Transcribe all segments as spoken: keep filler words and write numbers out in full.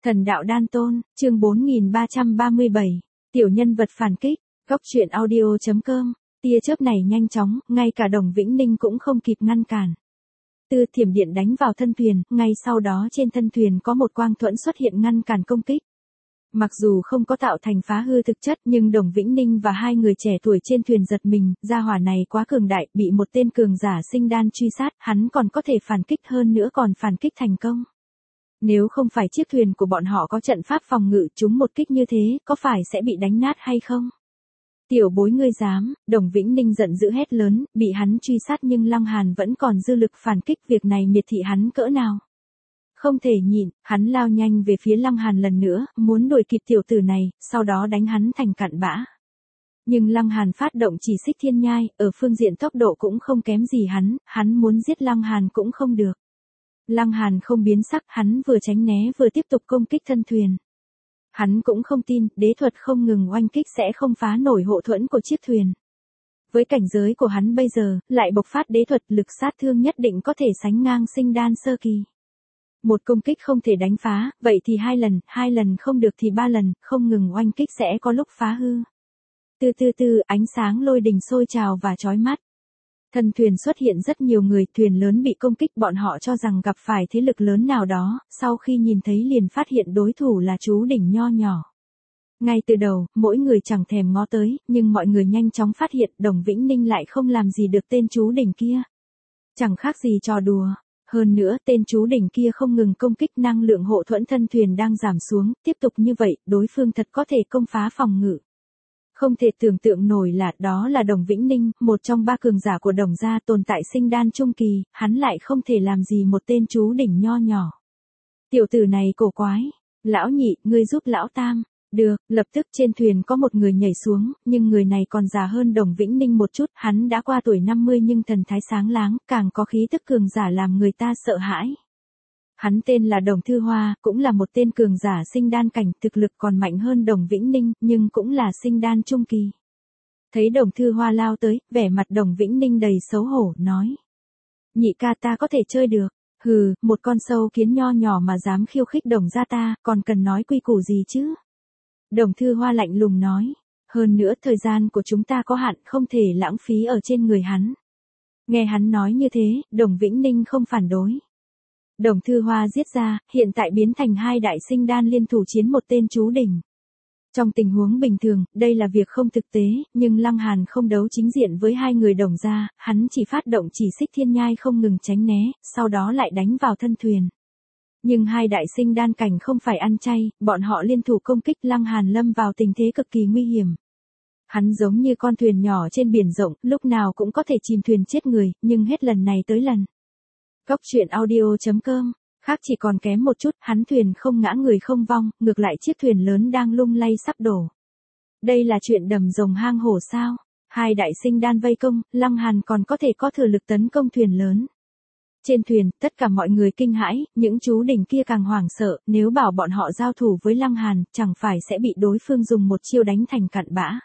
Thần đạo đan tôn, chương bốn nghìn ba trăm ba mươi bảy, tiểu nhân vật phản kích, góc truyện audio.com, tia chớp này nhanh chóng, ngay cả Đồng Vĩnh Ninh cũng không kịp ngăn cản. Tư thiểm điện đánh vào thân thuyền, ngay sau đó trên thân thuyền có một quang thuẫn xuất hiện ngăn cản công kích. Mặc dù không có tạo thành phá hư thực chất nhưng Đồng Vĩnh Ninh và hai người trẻ tuổi trên thuyền giật mình, gia hỏa này quá cường đại, bị một tên cường giả sinh đan truy sát, hắn còn có thể phản kích hơn nữa còn phản kích thành công. Nếu không phải chiếc thuyền của bọn họ có trận pháp phòng ngự, chúng một kích như thế, có phải sẽ bị đánh nát hay không? Tiểu bối ngươi dám, Đồng Vĩnh Ninh giận dữ hét lớn, bị hắn truy sát nhưng Lăng Hàn vẫn còn dư lực phản kích, việc này miệt thị hắn cỡ nào. Không thể nhịn, hắn lao nhanh về phía Lăng Hàn lần nữa, muốn đuổi kịp tiểu tử này, sau đó đánh hắn thành cặn bã. Nhưng Lăng Hàn phát động chỉ xích thiên nhai, ở phương diện tốc độ cũng không kém gì hắn, hắn muốn giết Lăng Hàn cũng không được. Lăng Hàn không biến sắc, hắn vừa tránh né vừa tiếp tục công kích thân thuyền. Hắn cũng không tin, đế thuật không ngừng oanh kích sẽ không phá nổi hộ thuẫn của chiếc thuyền. Với cảnh giới của hắn bây giờ, lại bộc phát đế thuật, lực sát thương nhất định có thể sánh ngang sinh đan sơ kỳ. Một công kích không thể đánh phá, vậy thì hai lần, hai lần không được thì ba lần, không ngừng oanh kích sẽ có lúc phá hư. Từ từ từ, ánh sáng lôi đình sôi trào và chói mắt. Thân thuyền xuất hiện rất nhiều người, thuyền lớn bị công kích, bọn họ cho rằng gặp phải thế lực lớn nào đó, sau khi nhìn thấy liền phát hiện đối thủ là chú đỉnh nho nhỏ. Ngay từ đầu, mỗi người chẳng thèm ngó tới, nhưng mọi người nhanh chóng phát hiện Đồng Vĩnh Ninh lại không làm gì được tên chú đỉnh kia. Chẳng khác gì trò đùa. Hơn nữa, tên chú đỉnh kia không ngừng công kích, năng lượng hộ thuẫn thân thuyền đang giảm xuống, tiếp tục như vậy, đối phương thật có thể công phá phòng ngự. Không thể tưởng tượng nổi là đó là Đồng Vĩnh Ninh, một trong ba cường giả của Đồng gia, tồn tại sinh đan trung kỳ, hắn lại không thể làm gì một tên chú đỉnh nho nhỏ. Tiểu tử này cổ quái, lão nhị, ngươi giúp lão tam. Được, lập tức trên thuyền có một người nhảy xuống, nhưng người này còn già hơn Đồng Vĩnh Ninh một chút, hắn đã qua tuổi năm mươi nhưng thần thái sáng láng, càng có khí tức cường giả làm người ta sợ hãi. Hắn tên là Đồng Thư Hoa, cũng là một tên cường giả sinh đan cảnh, thực lực còn mạnh hơn Đồng Vĩnh Ninh, nhưng cũng là sinh đan trung kỳ. Thấy Đồng Thư Hoa lao tới, vẻ mặt Đồng Vĩnh Ninh đầy xấu hổ, nói. Nhị ca ta có thể chơi được, hừ, một con sâu kiến nho nhỏ mà dám khiêu khích Đồng gia ta, còn cần nói quy củ gì chứ? Đồng Thư Hoa lạnh lùng nói, hơn nữa thời gian của chúng ta có hạn, không thể lãng phí ở trên người hắn. Nghe hắn nói như thế, Đồng Vĩnh Ninh không phản đối. Đồng Thư Hoa giết ra, hiện tại biến thành hai đại sinh đan liên thủ chiến một tên chú đỉnh. Trong tình huống bình thường, đây là việc không thực tế, nhưng Lăng Hàn không đấu chính diện với hai người Đồng gia, hắn chỉ phát động chỉ xích thiên nhai không ngừng tránh né, sau đó lại đánh vào thân thuyền. Nhưng hai đại sinh đan cảnh không phải ăn chay, bọn họ liên thủ công kích, Lăng Hàn lâm vào tình thế cực kỳ nguy hiểm. Hắn giống như con thuyền nhỏ trên biển rộng, lúc nào cũng có thể chìm thuyền chết người, nhưng hết lần này tới lần. Góc truyện audio.com, khác chỉ còn kém một chút, hắn thuyền không ngã người không vong, ngược lại chiếc thuyền lớn đang lung lay sắp đổ. Đây là chuyện đầm rồng hang hổ sao? Hai đại sinh đan vây công, Lăng Hàn còn có thể có thừa lực tấn công thuyền lớn. Trên thuyền, tất cả mọi người kinh hãi, những chú đỉnh kia càng hoảng sợ, nếu bảo bọn họ giao thủ với Lăng Hàn, chẳng phải sẽ bị đối phương dùng một chiêu đánh thành cặn bã.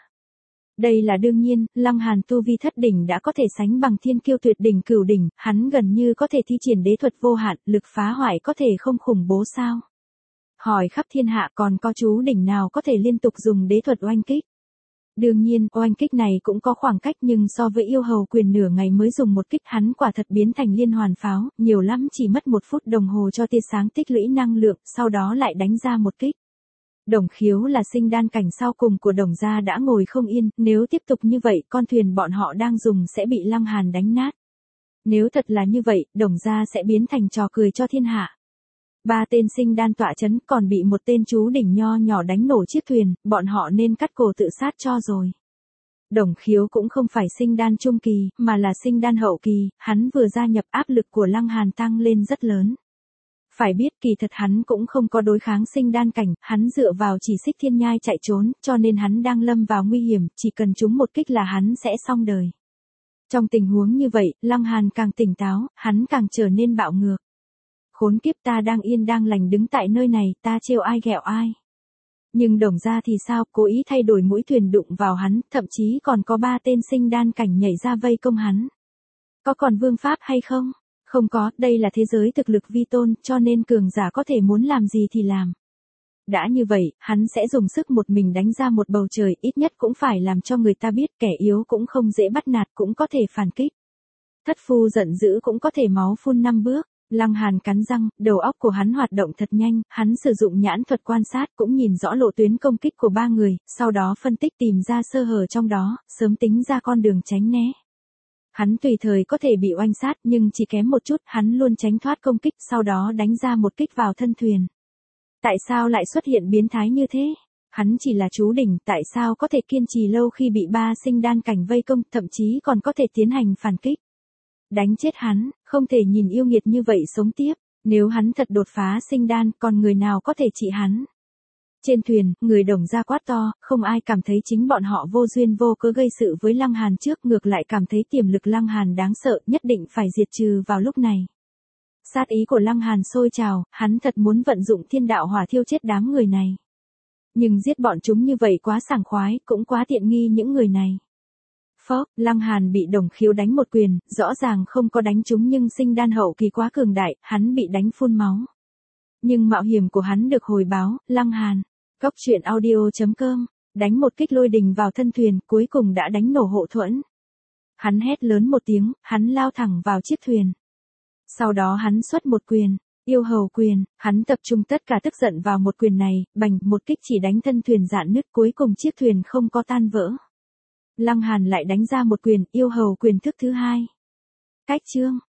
Đây là đương nhiên, Lăng Hàn tu vi thất đỉnh đã có thể sánh bằng thiên kiêu tuyệt đỉnh cửu đỉnh, hắn gần như có thể thi triển đế thuật vô hạn, lực phá hoại có thể không khủng bố sao? Hỏi khắp thiên hạ còn có chú đỉnh nào có thể liên tục dùng đế thuật oanh kích? Đương nhiên, oanh kích này cũng có khoảng cách nhưng so với yêu hầu quyền nửa ngày mới dùng một kích, hắn quả thật biến thành liên hoàn pháo, nhiều lắm chỉ mất một phút đồng hồ cho tia sáng tích lũy năng lượng, sau đó lại đánh ra một kích. Đồng Khiếu là sinh đan cảnh sau cùng của Đồng gia đã ngồi không yên, nếu tiếp tục như vậy, con thuyền bọn họ đang dùng sẽ bị Lăng Hàn đánh nát. Nếu thật là như vậy, Đồng gia sẽ biến thành trò cười cho thiên hạ. Ba tên sinh đan tọa chấn, còn bị một tên chú đỉnh nho nhỏ đánh nổ chiếc thuyền, bọn họ nên cắt cổ tự sát cho rồi. Đồng Khiếu cũng không phải sinh đan trung kỳ, mà là sinh đan hậu kỳ, hắn vừa gia nhập, áp lực của Lăng Hàn tăng lên rất lớn. Phải biết kỳ thật hắn cũng không có đối kháng sinh đan cảnh, hắn dựa vào chỉ xích thiên nhai chạy trốn, cho nên hắn đang lâm vào nguy hiểm, chỉ cần trúng một kích là hắn sẽ xong đời. Trong tình huống như vậy, Lăng Hàn càng tỉnh táo, hắn càng trở nên bạo ngược. Khốn kiếp, ta đang yên đang lành đứng tại nơi này, ta trêu ai ghẹo ai. Nhưng Đồng gia thì sao, cố ý thay đổi mũi thuyền đụng vào hắn, thậm chí còn có ba tên sinh đan cảnh nhảy ra vây công hắn. Có còn vương pháp hay không? Không có, đây là thế giới thực lực vi tôn, cho nên cường giả có thể muốn làm gì thì làm. đã như vậy, hắn sẽ dùng sức một mình đánh ra một bầu trời, ít nhất cũng phải làm cho người ta biết kẻ yếu cũng không dễ bắt nạt, cũng có thể phản kích. Thất phu giận dữ cũng có thể máu phun năm bước. Lăng Hàn cắn răng, đầu óc của hắn hoạt động thật nhanh, hắn sử dụng nhãn thuật quan sát cũng nhìn rõ lộ tuyến công kích của ba người, sau đó phân tích tìm ra sơ hở trong đó, sớm tính ra con đường tránh né. Hắn tùy thời có thể bị oanh sát nhưng chỉ kém một chút, hắn luôn tránh thoát công kích, sau đó đánh ra một kích vào thân thuyền. Tại sao lại xuất hiện biến thái như thế? Hắn chỉ là chú đỉnh, tại sao có thể kiên trì lâu khi bị ba sinh đan cảnh vây công, thậm chí còn có thể tiến hành phản kích. Đánh chết hắn, không thể nhìn yêu nghiệt như vậy sống tiếp, nếu hắn thật đột phá sinh đan, còn người nào có thể trị hắn. Trên thuyền, người Đồng ra quát to, không ai cảm thấy chính bọn họ vô duyên vô cớ gây sự với Lăng Hàn trước, ngược lại cảm thấy tiềm lực Lăng Hàn đáng sợ, nhất định phải diệt trừ vào lúc này. Sát ý của Lăng Hàn sôi trào, hắn thật muốn vận dụng thiên đạo hỏa thiêu chết đám người này. Nhưng giết bọn chúng như vậy quá sảng khoái, cũng quá tiện nghi những người này. Phốc, Lăng Hàn bị Đồng Khiếu đánh một quyền, rõ ràng không có đánh trúng nhưng sinh đan hậu kỳ quá cường đại, hắn bị đánh phun máu. Nhưng mạo hiểm của hắn được hồi báo, Lăng Hàn, Cốc truyện audio chấm com, đánh một kích lôi đình vào thân thuyền, cuối cùng đã đánh nổ hộ thuẫn. Hắn hét lớn một tiếng, hắn lao thẳng vào chiếc thuyền. Sau đó hắn xuất một quyền, yêu hầu quyền, hắn tập trung tất cả tức giận vào một quyền này, bành, một kích chỉ đánh thân thuyền rạn nứt, cuối cùng chiếc thuyền không có tan vỡ. Lăng Hàn lại đánh ra một quyền, yêu hầu quyền thức thứ hai. Cách chương